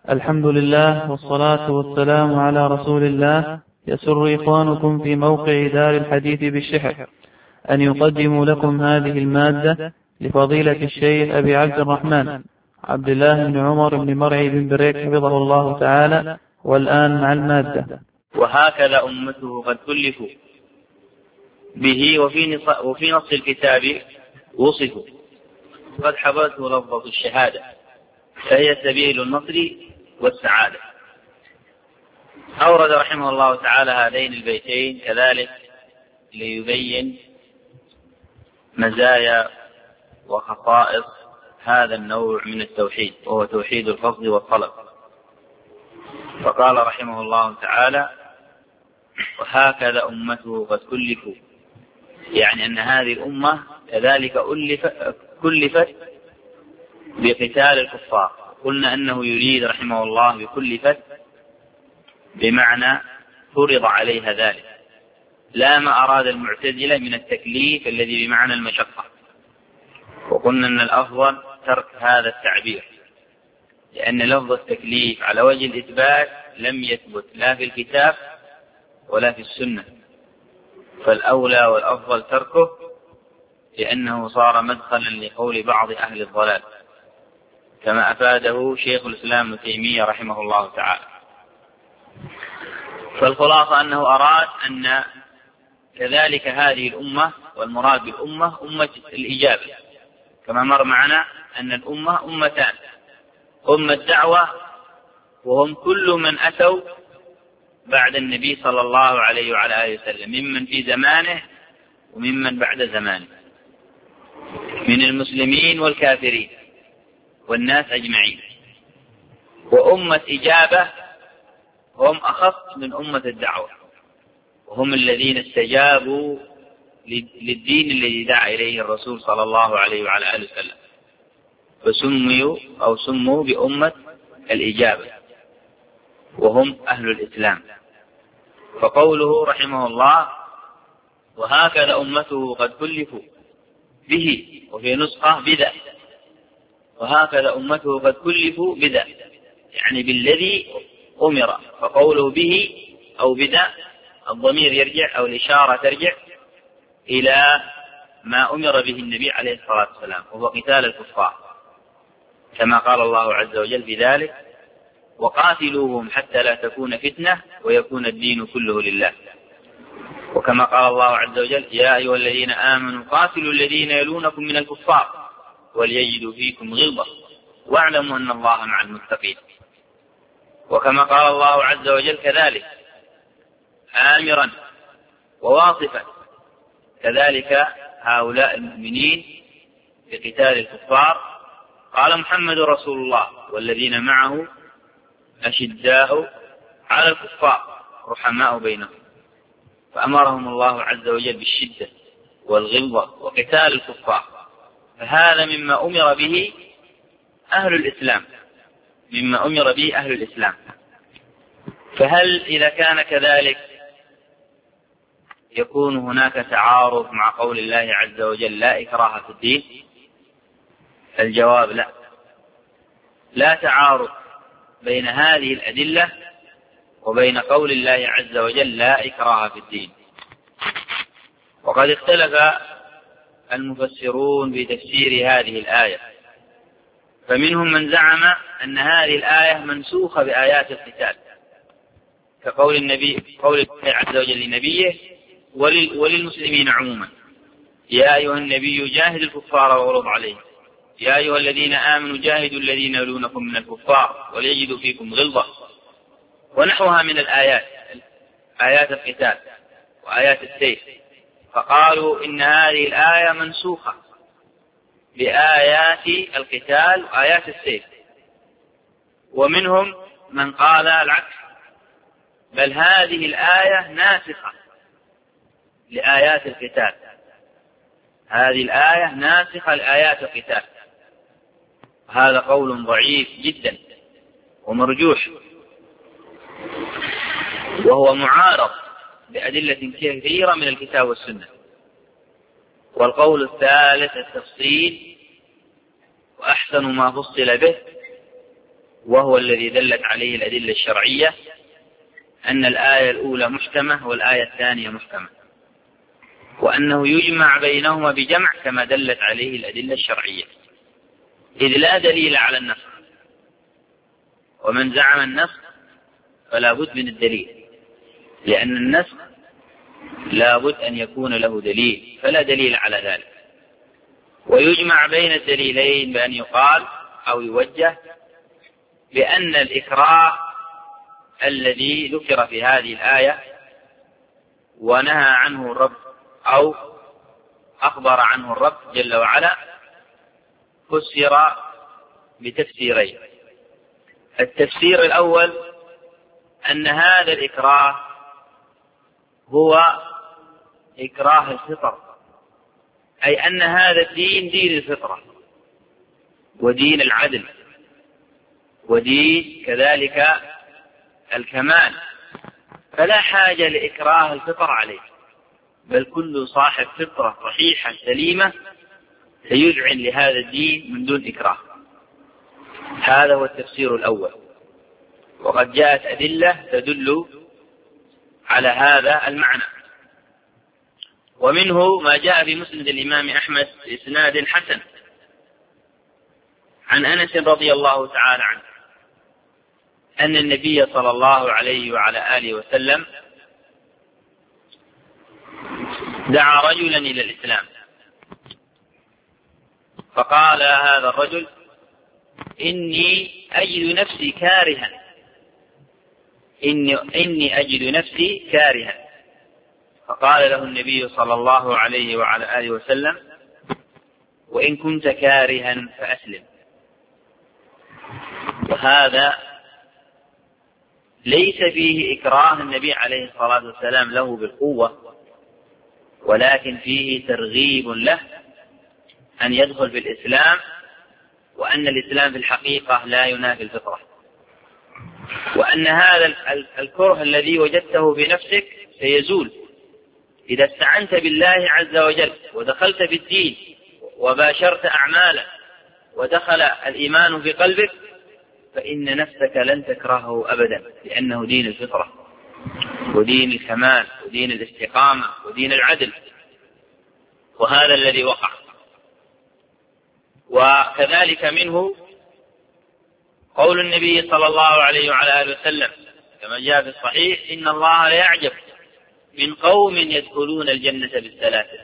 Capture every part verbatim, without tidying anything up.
الحمد لله والصلاة والسلام على رسول الله. يسر إخوانكم في موقع دار الحديث بالشحر أن يقدموا لكم هذه المادة لفضيلة الشيخ أبي عبد الرحمن عبد الله بن عمر بن مرعي بن بريك حفظه الله تعالى. والآن مع المادة. وهكذا أمته قد كلفوا به وفي نص الكتاب وصفوا قد حضرته لفظة الشهادة فهي سبيل النصر والسعادة. أورد رحمه الله تعالى هذين البيتين كذلك ليبين مزايا وخصائص هذا النوع من التوحيد وهو توحيد القصد والطلب. فقال رحمه الله تعالى: وهكذا أمته قد كلفوا، يعني أن هذه الأمة كذلك كلفت بقتال الكفار. قلنا أنه يريد رحمه الله بكلفت بمعنى فرض عليها ذلك، لا ما أراد المعتزلة من التكليف الذي بمعنى المشقة. وقلنا أن الأفضل ترك هذا التعبير، لأن لفظ التكليف على وجه الإثبات لم يثبت لا في الكتاب ولا في السنة، فالأولى والأفضل تركه، لأنه صار مدخلا لقول بعض أهل الضلال كما أفاده شيخ الإسلام ابن تيمية رحمه الله تعالى. فالخلاصة أنه أراد أن كذلك هذه الأمة، والمراد بالأمة أمة الإجابة، كما مر معنا أن الأمة أمتان: أمة دعوة وهم كل من أتوا بعد النبي صلى الله عليه وعلى آله وسلم ممن في زمانه وممن بعد زمانه من المسلمين والكافرين والناس أجمعين. وأمة إجابة هم أخص من أمة الدعوة، وهم الذين استجابوا للدين الذي دعا إليه الرسول صلى الله عليه وعلى آله وسلم، فسموا أو سموا بأمة الإجابة، وهم أهل الإسلام. فقوله رحمه الله: وهكذا أمته قد كلفوا به، وفي نسخة بذا، وهكذا أمته قد كلفوا بذا، يعني بالذي أمر. فقوله به أو بذا الضمير يرجع أو الإشارة ترجع إلى ما أمر به النبي عليه الصلاة والسلام، وهو قتال الكفار، كما قال الله عز وجل بذلك: وقاتلوهم حتى لا تكون فتنة ويكون الدين كله لله. وكما قال الله عز وجل: يا أيها الذين آمنوا قاتلوا الذين يلونكم من الكفار وليجدوا فيكم غلظة واعلموا أن الله مع المتقين. وكما قال الله عز وجل كذلك آمرا وواصفا كذلك هؤلاء المؤمنين بقتال الكفار، قال: محمد رسول الله والذين معه أشداء على الكفار رحماء بينهم. فأمرهم الله عز وجل بالشدة والغلظة وقتال الكفار، فهذا مما أمر به أهل الإسلام، مما أمر به أهل الإسلام. فهل إذا كان كذلك يكون هناك تعارض مع قول الله عز وجل: لا إكراه في الدين؟ الجواب: لا، لا تعارض بين هذه الأدلة وبين قول الله عز وجل: لا إكراه في الدين. وقد اختلف المفسرون بتفسير هذه الآية، فمنهم من زعم أن هذه الآية منسوخة بآيات القتال، كقول النبي قول الله عز وجل لنبيه وللمسلمين عموما: يا أيها النبي جاهد الكفار واغلظ عليهم، يا أيها الذين آمنوا جاهدوا الذين يلونكم من الكفار وليجدوا فيكم غلظة، ونحوها من الآيات، آيات القتال وآيات السيف. فقالوا إن هذه الآية منسوخة بآيات القتال وآيات السيف. ومنهم من قال العكس، بل هذه الآية ناسخة لآيات القتال، هذه الآية ناسخة لآيات القتال. هذا قول ضعيف جدا ومرجوح، وهو معارض بأدلة كثيرة من الكتاب والسنة. والقول الثالث التفصيل، وأحسن ما فصل به وهو الذي دلت عليه الأدلة الشرعية، أن الآية الأولى محكمة والآية الثانية محكمة، وأنه يجمع بينهما بجمع كما دلت عليه الأدلة الشرعية، إذ لا دليل على النسخ، ومن زعم النسخ فلا بد من الدليل، لأن النسخ لا بد أن يكون له دليل، فلا دليل على ذلك. ويجمع بين الدليلين بأن يقال أو يوجه بأن الإكراه الذي ذكر في هذه الآية ونهى عنه الرب أو أخبر عنه الرب جل وعلا فسر بتفسيرين. التفسير الأول أن هذا الإكراه هو إكراه الفطر، أي أن هذا الدين دين الفطرة ودين العدل ودين كذلك الكمال، فلا حاجة لإكراه الفطر عليه، بل كل صاحب فطرة صحيحة سليمة سيذعن لهذا الدين من دون إكراه. هذا هو التفسير الأول، وقد جاءت أدلة تدل على هذا المعنى، ومنه ما جاء في مسند الإمام أحمد بإسناد حسن عن أنس رضي الله تعالى عنه أن النبي صلى الله عليه وعلى آله وسلم دعا رجلا إلى الإسلام، فقال هذا الرجل: إني أجد نفسي كارها إني, إني أجد نفسي كارها فقال له النبي صلى الله عليه وعلى آله وسلم: وإن كنت كارها فأسلم. وهذا ليس فيه إكراه النبي عليه الصلاة والسلام له بالقوة، ولكن فيه ترغيب له أن يدخل في الإسلام، وأن الإسلام في الحقيقة لا ينافي الفطرة، وأن هذا الكره الذي وجدته بنفسك سيزول إذا استعنت بالله عز وجل ودخلت في الدين وباشرت أعمالا ودخل الإيمان في قلبك، فإن نفسك لن تكرهه أبدا، لأنه دين الفطرة ودين الكمال ودين الاستقامة ودين العدل، وهذا الذي وقع. وكذلك منه قول النبي صلى الله عليه وعلى آله وسلم كما جاء في الصحيح: إن الله لا يعجب من قوم يدخلون الجنة بالسلاسل.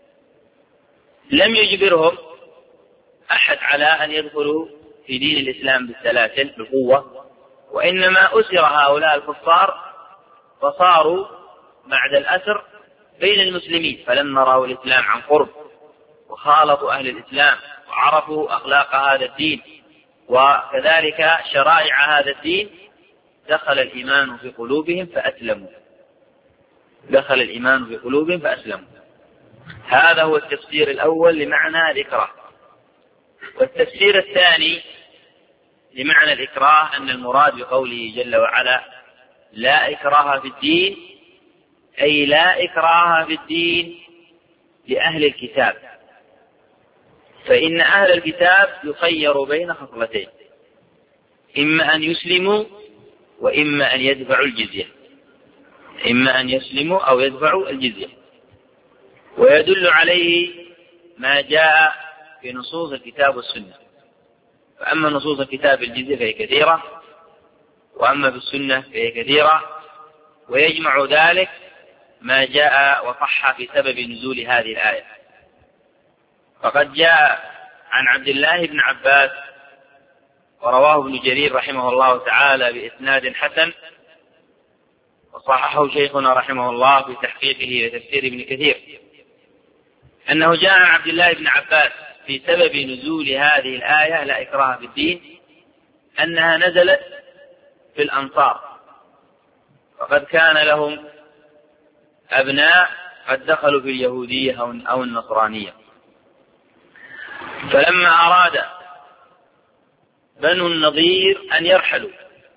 لم يجبرهم أحد على أن يدخلوا في دين الإسلام بالسلاسل بالقوة، وإنما أسر هؤلاء الكفار فصاروا بعد الأسر بين المسلمين، فلما رأوا الإسلام عن قرب وخالطوا أهل الإسلام وعرفوا أخلاق هذا الدين وكذلك شرائع هذا الدين، دخل الإيمان في قلوبهم فأسلموا دخل الإيمان في قلوبهم فأسلموا. هذا هو التفسير الأول لمعنى الإكراه. والتفسير الثاني لمعنى الإكراه أن المراد بقوله جل وعلا: لا إكراه في الدين، أي لا إكراه في الدين لأهل الكتاب، فإن أهل الكتاب يخيروا بين خصلتين: إما أن يسلموا وإما أن يدفعوا الجزية إما أن يسلموا أو يدفعوا الجزية. ويدل عليه ما جاء في نصوص الكتاب والسنة، فأما نصوص الكتاب الجزية فهي كثيرة، وأما في السنة فهي كثيرة، ويجمع ذلك ما جاء وصح في سبب نزول هذه الآية. فقد جاء عن عبد الله بن عباس ورواه ابن جرير رحمه الله تعالى بإسناد حسن، وصححه شيخنا رحمه الله في تحقيقه وتفسير ابن كثير، أنه جاء عن عبد الله بن عباس في سبب نزول هذه الآية لا إكراه في الدين أنها نزلت في الأنصار، وقد كان لهم أبناء قد دخلوا في اليهودية أو النصرانية، فلما أراد بنو النضير أن يرحلوا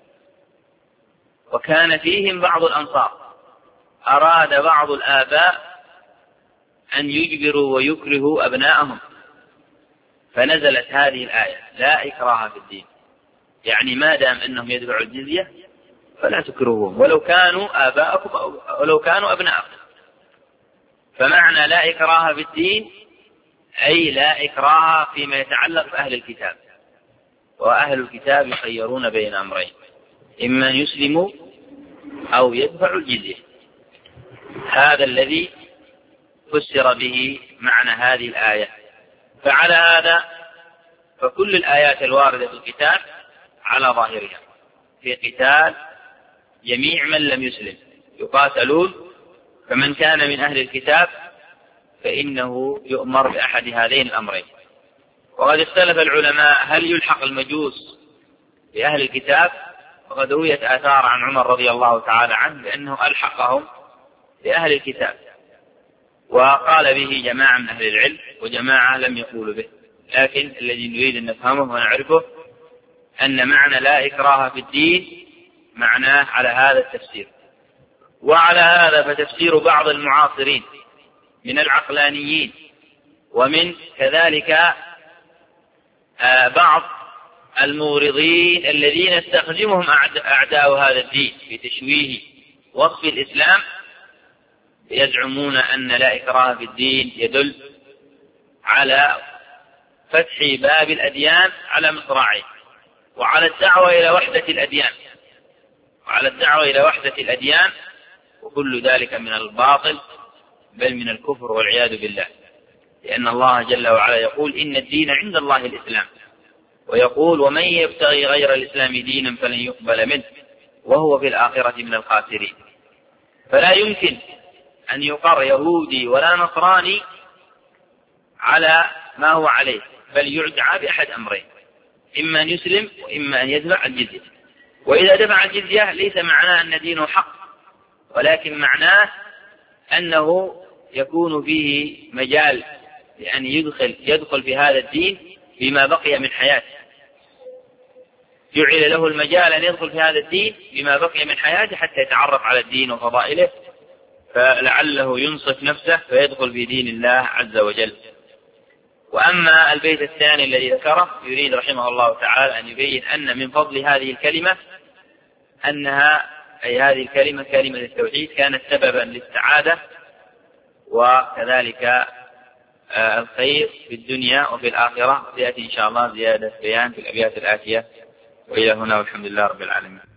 وكان فيهم بعض الأنصار، أراد بعض الآباء أن يجبروا ويكرهوا أبناءهم، فنزلت هذه الآية لا إكراه في الدين، يعني ما دام أنهم يدفعوا الجزية فلا تكرهوهم ولو كانوا آباءكم أو ولو كانوا أبناءكم. فمعنى لا إكراه في الدين أي لا إكراه فيما يتعلق بأهل الكتاب، وأهل الكتاب يخيرون بين أمرين، إما يسلموا أو يدفعوا الجزية. هذا الذي فسر به معنى هذه الآية. فعلى هذا فكل الآيات الواردة في الكتاب على ظاهرها في قتال جميع من لم يسلم، يقاتلون، فمن كان من أهل الكتاب فإنه يؤمر بأحد هذين الأمرين. وقد اختلف العلماء هل يلحق المجوس بأهل الكتاب، وقد رويت آثار عن عمر رضي الله تعالى عنه بأنه ألحقهم بأهل الكتاب، وقال به جماعة من أهل العلم وجماعة لم يقولوا به. لكن الذي نريد أن نفهمه ونعرفه أن معنى لا إكراه في الدين معناه على هذا التفسير. وعلى هذا فتفسير بعض المعاصرين من العقلانيين ومن كذلك بعض المورضين الذين استخدمهم أعداء هذا الدين في تشويه وصف الإسلام، يزعمون أن لا إكراه في الدين يدل على فتح باب الأديان على مصراعيه، وعلى الدعوة إلى وحدة الأديان وعلى الدعوة إلى وحدة الأديان وكل ذلك من الباطل بل من الكفر والعياذ بالله. لأن الله جل وعلا يقول إن الدين عند الله الإسلام، ويقول ومن يبتغي غير الإسلام دينا فلن يقبل منه وهو في الآخرة من الخاسرين. فلا يمكن أن يقر يهودي ولا نصراني على ما هو عليه، بل يدعى بأحد أمرين، إما أن يسلم وإما أن يدفع الجزية. وإذا دفع الجزية ليس معناه أن دينه حق، ولكن معناه أنه يكون فيه مجال لأن يدخل, يدخل في هذا الدين بما بقي من حياته، جعل له المجال أن يدخل في هذا الدين بما بقي من حياته حتى يتعرف على الدين وفضائله، فلعله ينصف نفسه فيدخل في دين الله عز وجل. وأما البيت الثاني الذي ذكره يريد رحمه الله تعالى أن يبين أن من فضل هذه الكلمة أنها أي هذه الكلمة كلمة التوحيد كانت سببا للسعادة وكذلك الخير في الدنيا وفي الآخرة. سيأتي إن شاء الله زيادة بيان في الأبيات الآتية. وإلى هنا والحمد لله رب العالمين.